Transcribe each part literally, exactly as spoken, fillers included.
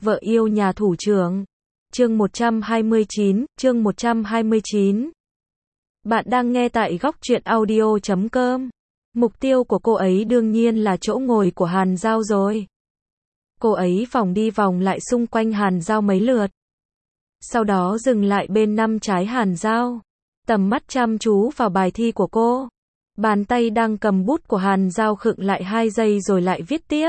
Vợ yêu nhà thủ trưởng. Chương một trăm hai mươi chín, chương một trăm hai mươi chín. Bạn đang nghe tại góc truyện audio chấm com. Mục tiêu của cô ấy đương nhiên là chỗ ngồi của Hàn Giao rồi. Cô ấy vòng đi vòng lại xung quanh Hàn Giao mấy lượt. Sau đó dừng lại bên năm trái Hàn Giao. Tầm mắt chăm chú vào bài thi của cô. Bàn tay đang cầm bút của Hàn Giao khựng lại hai giây rồi lại viết tiếp.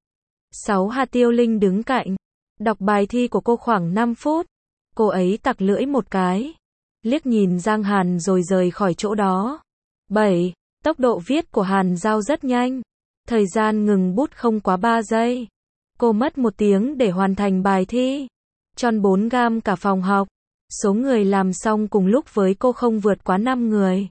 sáu Hà Tiêu Linh đứng cạnh. Đọc bài thi của cô khoảng năm phút. Cô ấy tặc lưỡi một cái. Liếc nhìn Giang Hàn rồi rời khỏi chỗ đó. bảy Tốc độ viết của Hàn Giao rất nhanh. Thời gian ngừng bút không quá ba giây. Cô mất một tiếng để hoàn thành bài thi. Tròn bốn gam cả phòng học. Số người làm xong cùng lúc với cô không vượt quá năm người.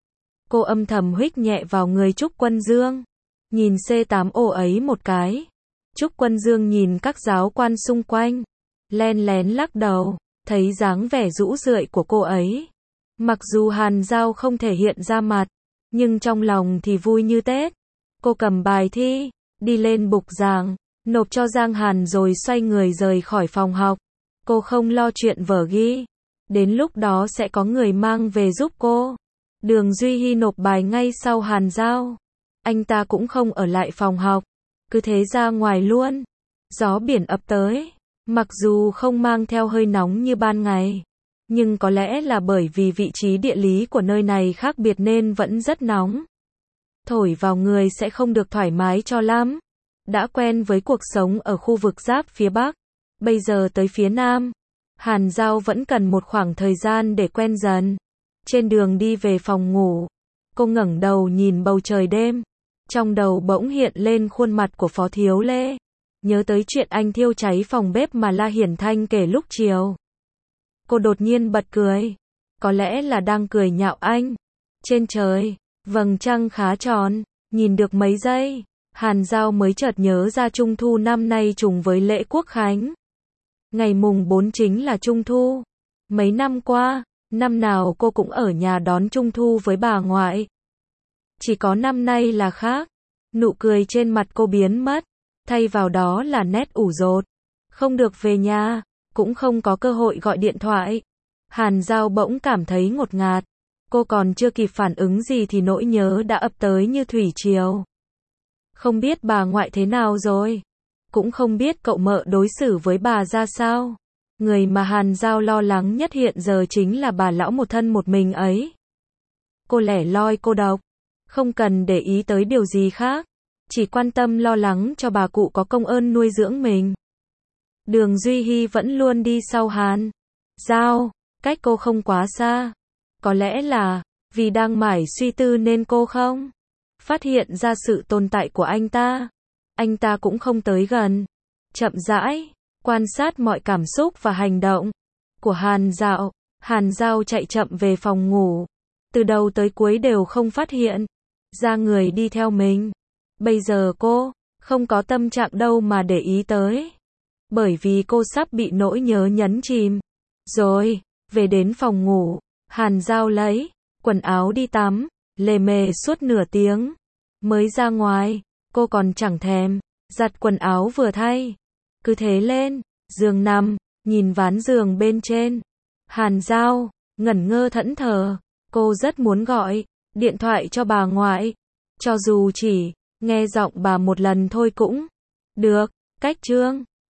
Cô âm thầm huých nhẹ vào người Trúc Quân Dương. Nhìn C tám ô ấy một cái. Trúc Quân Dương nhìn các giáo quan xung quanh. Len lén lắc đầu. Thấy dáng vẻ rũ rượi của cô ấy. Mặc dù Hàn Giao không thể hiện ra mặt. Nhưng trong lòng thì vui như Tết. Cô cầm bài thi. Đi lên bục giảng. Nộp cho Giang Hàn rồi xoay người rời khỏi phòng học. Cô không lo chuyện vở ghi. Đến lúc đó sẽ có người mang về giúp cô. Đường Duy Hy nộp bài ngay sau Hàn Giao. Anh ta cũng không ở lại phòng học. Cứ thế ra ngoài luôn. Gió biển ập tới. Mặc dù không mang theo hơi nóng như ban ngày. Nhưng có lẽ là bởi vì vị trí địa lý của nơi này khác biệt nên vẫn rất nóng. Thổi vào người sẽ không được thoải mái cho lắm. Đã quen với cuộc sống ở khu vực giáp phía Bắc. Bây giờ tới phía Nam. Hàn Giao vẫn cần một khoảng thời gian để quen dần. Trên đường đi về phòng ngủ. Cô ngẩng đầu nhìn bầu trời đêm. Trong đầu bỗng hiện lên khuôn mặt của Phó Thiếu Lê. Nhớ tới chuyện anh thiêu cháy phòng bếp mà La Hiển Thanh kể lúc chiều. Cô đột nhiên bật cười. Có lẽ là đang cười nhạo anh. Trên trời, vầng trăng khá tròn. Nhìn được mấy giây. Hàn Giao mới chợt nhớ ra Trung Thu năm nay trùng với lễ Quốc Khánh. Ngày mùng bốn chính là Trung Thu. Mấy năm qua, năm nào cô cũng ở nhà đón Trung Thu với bà ngoại. Chỉ có năm nay là khác. Nụ cười trên mặt cô biến mất. Thay vào đó là nét ủ rột. Không được về nhà, cũng không có cơ hội gọi điện thoại. Hàn Giao bỗng cảm thấy ngột ngạt. Cô còn chưa kịp phản ứng gì thì nỗi nhớ đã ập tới như thủy triều. Không biết bà ngoại thế nào rồi. Cũng không biết cậu mợ đối xử với bà ra sao. Người mà Hàn Giao lo lắng nhất hiện giờ chính là bà lão một thân một mình ấy. Cô lẻ loi cô độc. Không cần để ý tới điều gì khác. Chỉ quan tâm lo lắng cho bà cụ có công ơn nuôi dưỡng mình. Đường Duy Hy vẫn luôn đi sau Hàn Giao. Cách cô không quá xa. Có lẽ là vì đang mải suy tư nên cô không phát hiện ra sự tồn tại của anh ta. Anh ta cũng không tới gần. Chậm rãi quan sát mọi cảm xúc và hành động của Hàn Giao. Hàn Giao chạy chậm về phòng ngủ. Từ đầu tới cuối đều không phát hiện ra người đi theo mình. Bây giờ cô không có tâm trạng đâu mà để ý tới. Bởi vì cô sắp bị nỗi nhớ nhấn chìm. Rồi, về đến phòng ngủ. Hàn Giao lấy quần áo đi tắm. Lề mề suốt nửa tiếng. Mới ra ngoài, cô còn chẳng thèm giặt quần áo vừa thay. Cứ thế lên giường nằm, nhìn ván giường bên trên. Hàn Giao ngẩn ngơ thẫn thờ. Cô rất muốn gọi điện thoại cho bà ngoại. Cho dù chỉ nghe giọng bà một lần thôi cũng được. Cách chương